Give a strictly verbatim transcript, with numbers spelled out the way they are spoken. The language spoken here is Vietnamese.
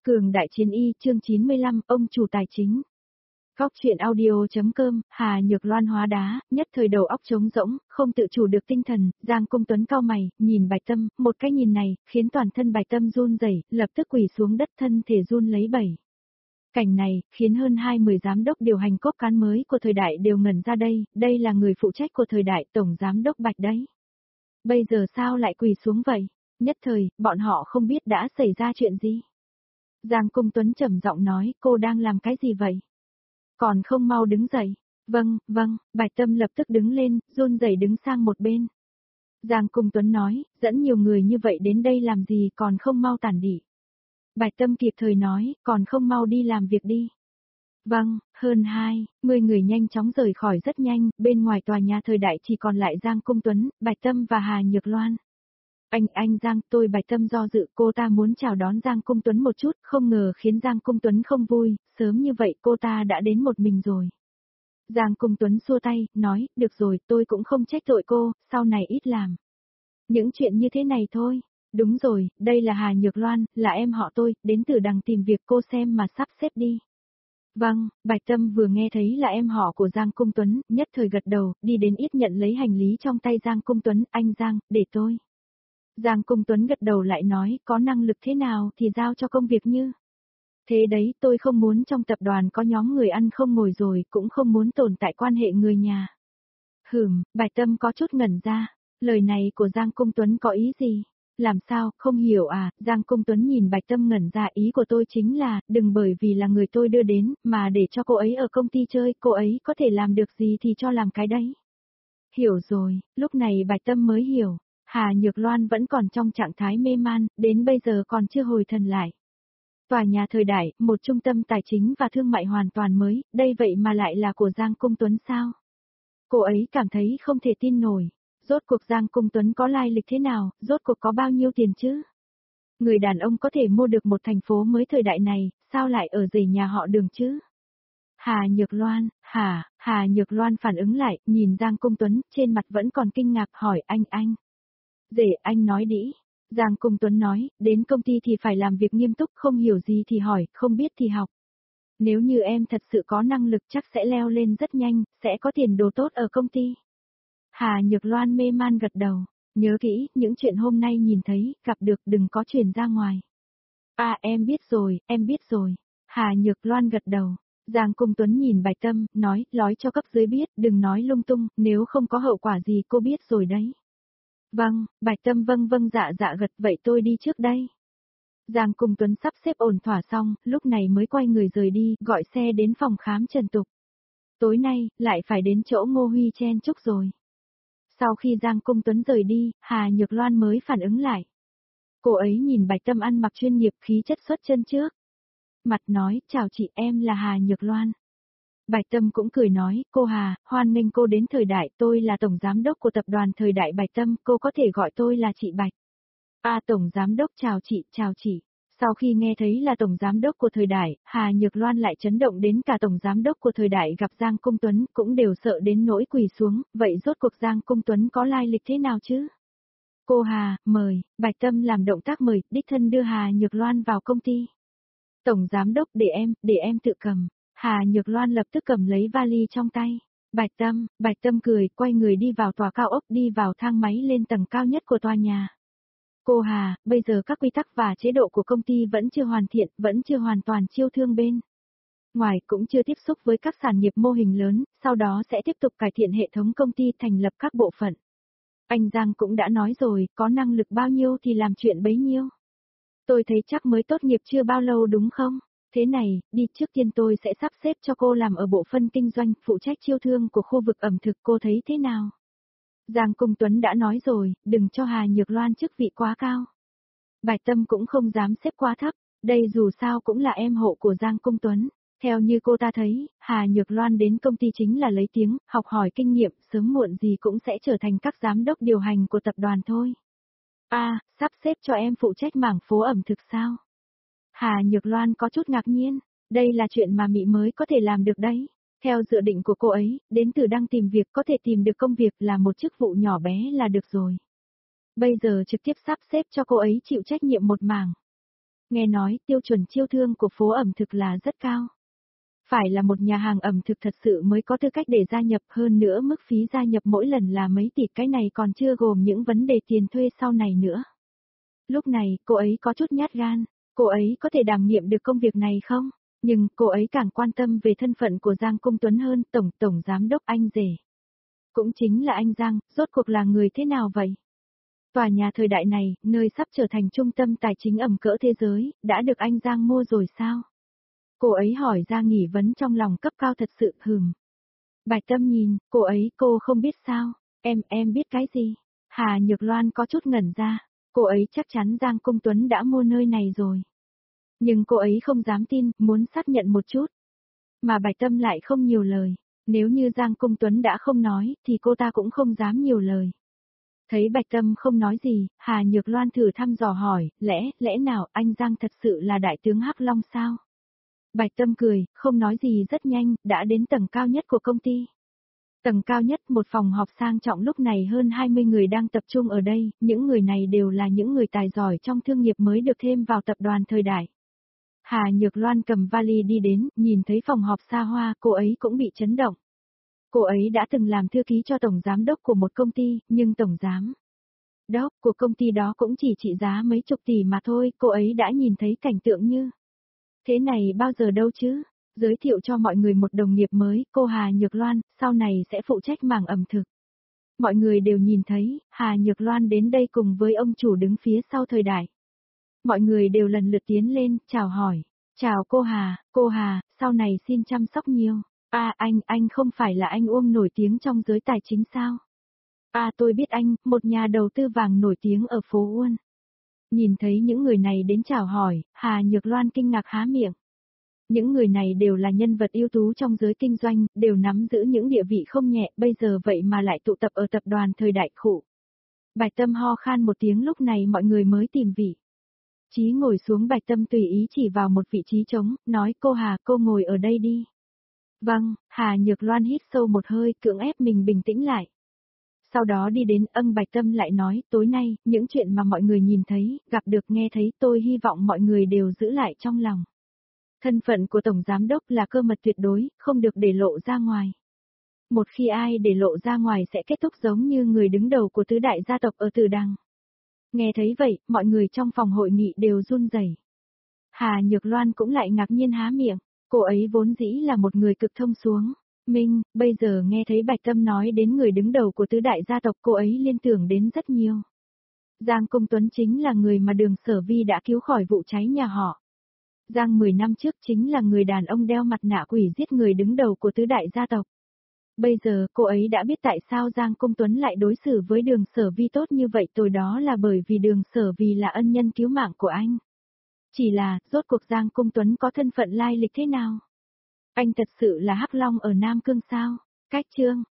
Cường Đại Chiến Y chương chín mươi lăm, ông chủ tài chính. Góc truyện audio.com, Hà Nhược Loan hóa đá, nhất thời đầu óc trống rỗng, không tự chủ được tinh thần, Giang Cung Tuấn cau mày, nhìn Bạch Tâm, một cái nhìn này, khiến toàn thân Bạch Tâm run rẩy, lập tức quỳ xuống đất thân thể run lấy bẩy. Cảnh này, khiến hơn hai mươi giám đốc điều hành cốt cán mới của thời đại đều ngẩn ra đây, đây là người phụ trách của thời đại tổng giám đốc Bạch đấy. Bây giờ sao lại quỳ xuống vậy? Nhất thời, bọn họ không biết đã xảy ra chuyện gì. Giang Cung Tuấn trầm giọng nói, cô đang làm cái gì vậy? Còn không mau đứng dậy. Vâng, vâng, Bạch Tâm lập tức đứng lên, run rẩy đứng sang một bên. Giang Cung Tuấn nói, dẫn nhiều người như vậy đến đây làm gì còn không mau tản đi. Bạch Tâm kịp thời nói, còn không mau đi làm việc đi. Vâng, hơn hai, mươi người nhanh chóng rời khỏi rất nhanh, bên ngoài tòa nhà thời đại chỉ còn lại Giang Cung Tuấn, Bạch Tâm và Hà Nhược Loan. Anh, anh Giang, tôi Bạch Tâm do dự, cô ta muốn chào đón Giang Cung Tuấn một chút, không ngờ khiến Giang Cung Tuấn không vui, sớm như vậy cô ta đã đến một mình rồi. Giang Cung Tuấn xua tay, nói, được rồi, tôi cũng không trách tội cô, sau này ít làm. Những chuyện như thế này thôi. Đúng rồi, đây là Hà Nhược Loan, là em họ tôi, đến từ đằng tìm việc cô xem mà sắp xếp đi. Vâng, Bạch Tâm vừa nghe thấy là em họ của Giang Cung Tuấn, nhất thời gật đầu, đi đến ít nhận lấy hành lý trong tay Giang Cung Tuấn, anh Giang, để tôi. Giang Cung Tuấn gật đầu lại nói, có năng lực thế nào thì giao cho công việc như. Thế đấy, tôi không muốn trong tập đoàn có nhóm người ăn không ngồi rồi, cũng không muốn tồn tại quan hệ người nhà. Hửm, Bạch Tâm có chút ngẩn ra, lời này của Giang Cung Tuấn có ý gì? Làm sao, không hiểu à, Giang Cung Tuấn nhìn Bạch Tâm ngẩn ra, ý của tôi chính là, đừng bởi vì là người tôi đưa đến, mà để cho cô ấy ở công ty chơi, cô ấy có thể làm được gì thì cho làm cái đấy. Hiểu rồi, lúc này Bạch Tâm mới hiểu. Hà Nhược Loan vẫn còn trong trạng thái mê man, đến bây giờ còn chưa hồi thần lại. Tòa nhà thời đại, một trung tâm tài chính và thương mại hoàn toàn mới, đây vậy mà lại là của Giang Cung Tuấn sao? Cô ấy cảm thấy không thể tin nổi. Rốt cuộc Giang Cung Tuấn có lai lịch thế nào, rốt cuộc có bao nhiêu tiền chứ? Người đàn ông có thể mua được một thành phố mới thời đại này, sao lại ở rể nhà họ Đường chứ? Hà Nhược Loan, hả, Hà Nhược Loan phản ứng lại, nhìn Giang Cung Tuấn, trên mặt vẫn còn kinh ngạc, hỏi anh anh. Rể anh nói đĩ. Giang Cung Tuấn nói, đến công ty thì phải làm việc nghiêm túc, không hiểu gì thì hỏi, không biết thì học. Nếu như em thật sự có năng lực chắc sẽ leo lên rất nhanh, sẽ có tiền đồ tốt ở công ty. Hà Nhược Loan mê man gật đầu, nhớ kỹ, những chuyện hôm nay nhìn thấy, gặp được đừng có truyền ra ngoài. À em biết rồi, em biết rồi. Hà Nhược Loan gật đầu. Giang Cung Tuấn nhìn Bạch Tâm, nói, nói cho cấp dưới biết, đừng nói lung tung, nếu không có hậu quả gì cô biết rồi đấy. Vâng, Bạch Tâm vâng vâng dạ dạ gật, vậy tôi đi trước đây. Giang Cung Tuấn sắp xếp ổn thỏa xong, lúc này mới quay người rời đi, gọi xe đến phòng khám Trần Tục. Tối nay, lại phải đến chỗ Ngô Huy chen chúc rồi. Sau khi Giang Cung Tuấn rời đi, Hà Nhược Loan mới phản ứng lại. Cô ấy nhìn Bạch Tâm ăn mặc chuyên nghiệp, khí chất xuất chân trước. Mặt nói, chào chị, em là Hà Nhược Loan. Bạch Tâm cũng cười nói, cô Hà, hoan nghênh cô đến thời đại, tôi là tổng giám đốc của tập đoàn thời đại Bạch Tâm, cô có thể gọi tôi là chị Bạch. À tổng giám đốc chào chị, chào chị. Sau khi nghe thấy là tổng giám đốc của thời đại, Hà Nhược Loan lại chấn động đến cả tổng giám đốc của thời đại gặp Giang Cung Tuấn cũng đều sợ đến nỗi quỳ xuống, vậy rốt cuộc Giang Cung Tuấn có lai lịch thế nào chứ? Cô Hà, mời, Bạch Tâm làm động tác mời, đích thân đưa Hà Nhược Loan vào công ty. Tổng giám đốc để em, để em tự cầm. Hà Nhược Loan lập tức cầm lấy vali trong tay. Bạch Tâm, Bạch Tâm cười, quay người đi vào tòa cao ốc, đi vào thang máy lên tầng cao nhất của tòa nhà. Cô Hà, bây giờ các quy tắc và chế độ của công ty vẫn chưa hoàn thiện, vẫn chưa hoàn toàn chiêu thương bên ngoài, cũng chưa tiếp xúc với các sản nghiệp mô hình lớn, sau đó sẽ tiếp tục cải thiện hệ thống công ty, thành lập các bộ phận. Anh Giang cũng đã nói rồi, có năng lực bao nhiêu thì làm chuyện bấy nhiêu. Tôi thấy chắc mới tốt nghiệp chưa bao lâu đúng không? Thế này, đi trước tiên tôi sẽ sắp xếp cho cô làm ở bộ phận kinh doanh, phụ trách chiêu thương của khu vực ẩm thực, cô thấy thế nào? Giang Cung Tuấn đã nói rồi, đừng cho Hà Nhược Loan chức vị quá cao. Bạch Tâm cũng không dám xếp quá thấp, đây dù sao cũng là em hộ của Giang Cung Tuấn. Theo như cô ta thấy, Hà Nhược Loan đến công ty chính là lấy tiếng, học hỏi kinh nghiệm, sớm muộn gì cũng sẽ trở thành các giám đốc điều hành của tập đoàn thôi. À, sắp xếp cho em phụ trách mảng phố ẩm thực sao? Hà Nhược Loan có chút ngạc nhiên, đây là chuyện mà Mị mới có thể làm được đấy. Theo dự định của cô ấy, đến từ đang tìm việc có thể tìm được công việc là một chức vụ nhỏ bé là được rồi. Bây giờ trực tiếp sắp xếp cho cô ấy chịu trách nhiệm một mảng. Nghe nói tiêu chuẩn chiêu thương của phố ẩm thực là rất cao. Phải là một nhà hàng ẩm thực thật sự mới có tư cách để gia nhập, hơn nữa mức phí gia nhập mỗi lần là mấy tỷ, cái này còn chưa gồm những vấn đề tiền thuê sau này nữa. Lúc này, cô ấy có chút nhát gan, cô ấy có thể đảm nhiệm được công việc này không? Nhưng cô ấy càng quan tâm về thân phận của Giang Cung Tuấn hơn, tổng tổng giám đốc anh rể. Cũng chính là anh Giang, rốt cuộc là người thế nào vậy? Tòa nhà thời đại này, nơi sắp trở thành trung tâm tài chính ẩm cỡ thế giới, đã được anh Giang mua rồi sao? Cô ấy hỏi ra nghi vấn trong lòng cấp cao thật sự, hừm. Bạch Tâm nhìn, cô ấy, cô không biết sao? Em, em biết cái gì? Hà Nhược Loan có chút ngẩn ra, cô ấy chắc chắn Giang Cung Tuấn đã mua nơi này rồi. Nhưng cô ấy không dám tin, muốn xác nhận một chút. Mà Bạch Tâm lại không nhiều lời, nếu như Giang Cung Tuấn đã không nói, thì cô ta cũng không dám nhiều lời. Thấy Bạch Tâm không nói gì, Hà Nhược Loan thử thăm dò hỏi, lẽ, lẽ nào anh Giang thật sự là đại tướng Hắc Long sao? Bạch Tâm cười, không nói gì rất nhanh, đã đến tầng cao nhất của công ty. Tầng cao nhất, một phòng họp sang trọng, lúc này hơn hai mươi người đang tập trung ở đây, những người này đều là những người tài giỏi trong thương nghiệp mới được thêm vào tập đoàn thời đại. Hà Nhược Loan cầm vali đi đến, nhìn thấy phòng họp xa hoa, cô ấy cũng bị chấn động. Cô ấy đã từng làm thư ký cho tổng giám đốc của một công ty, nhưng tổng giám đốc của công ty đó cũng chỉ trị giá mấy chục tỷ mà thôi, cô ấy đã nhìn thấy cảnh tượng như thế này bao giờ đâu chứ? Giới thiệu cho mọi người một đồng nghiệp mới, cô Hà Nhược Loan, sau này sẽ phụ trách mảng ẩm thực. Mọi người đều nhìn thấy, Hà Nhược Loan đến đây cùng với ông chủ đứng phía sau thời đại. Mọi người đều lần lượt tiến lên, chào hỏi. Chào cô Hà, cô Hà, sau này xin chăm sóc nhiều. À anh, anh không phải là anh Uông nổi tiếng trong giới tài chính sao? À tôi biết anh, một nhà đầu tư vàng nổi tiếng ở phố Uông. Nhìn thấy những người này đến chào hỏi, Hà Nhược Loan kinh ngạc há miệng. Những người này đều là nhân vật ưu tú trong giới kinh doanh, đều nắm giữ những địa vị không nhẹ, bây giờ vậy mà lại tụ tập ở tập đoàn thời đại khủng. Bạch Tâm ho khan một tiếng, lúc này mọi người mới tìm vị trí ngồi xuống. Bạch Tâm tùy ý chỉ vào một vị trí trống, nói cô Hà, cô ngồi ở đây đi. Vâng, Hà Nhược Loan hít sâu một hơi, cưỡng ép mình bình tĩnh lại. Sau đó đi đến, âng Bạch Tâm lại nói, tối nay, những chuyện mà mọi người nhìn thấy, gặp được nghe thấy, tôi hy vọng mọi người đều giữ lại trong lòng. Thân phận của Tổng Giám Đốc là cơ mật tuyệt đối, không được để lộ ra ngoài. Một khi ai để lộ ra ngoài sẽ kết thúc giống như người đứng đầu của tứ đại gia tộc ở Từ Đằng. Nghe thấy vậy, mọi người trong phòng hội nghị đều run rẩy. Hà Nhược Loan cũng lại ngạc nhiên há miệng, cô ấy vốn dĩ là một người cực thông xuống. Minh, bây giờ nghe thấy Bạch Tâm nói đến người đứng đầu của tứ đại gia tộc, cô ấy liên tưởng đến rất nhiều. Giang Cung Tuấn chính là người mà Đường Sở Vi đã cứu khỏi vụ cháy nhà họ. Giang mười năm trước chính là người đàn ông đeo mặt nạ quỷ giết người đứng đầu của tứ đại gia tộc. Bây giờ cô ấy đã biết tại sao Giang Cung Tuấn lại đối xử với Đường Sở Vi tốt như vậy, tối đó là bởi vì Đường Sở Vi là ân nhân cứu mạng của anh. Chỉ là, rốt cuộc Giang Cung Tuấn có thân phận lai lịch thế nào? Anh thật sự là Hắc Long ở Nam Cương sao? Cách chương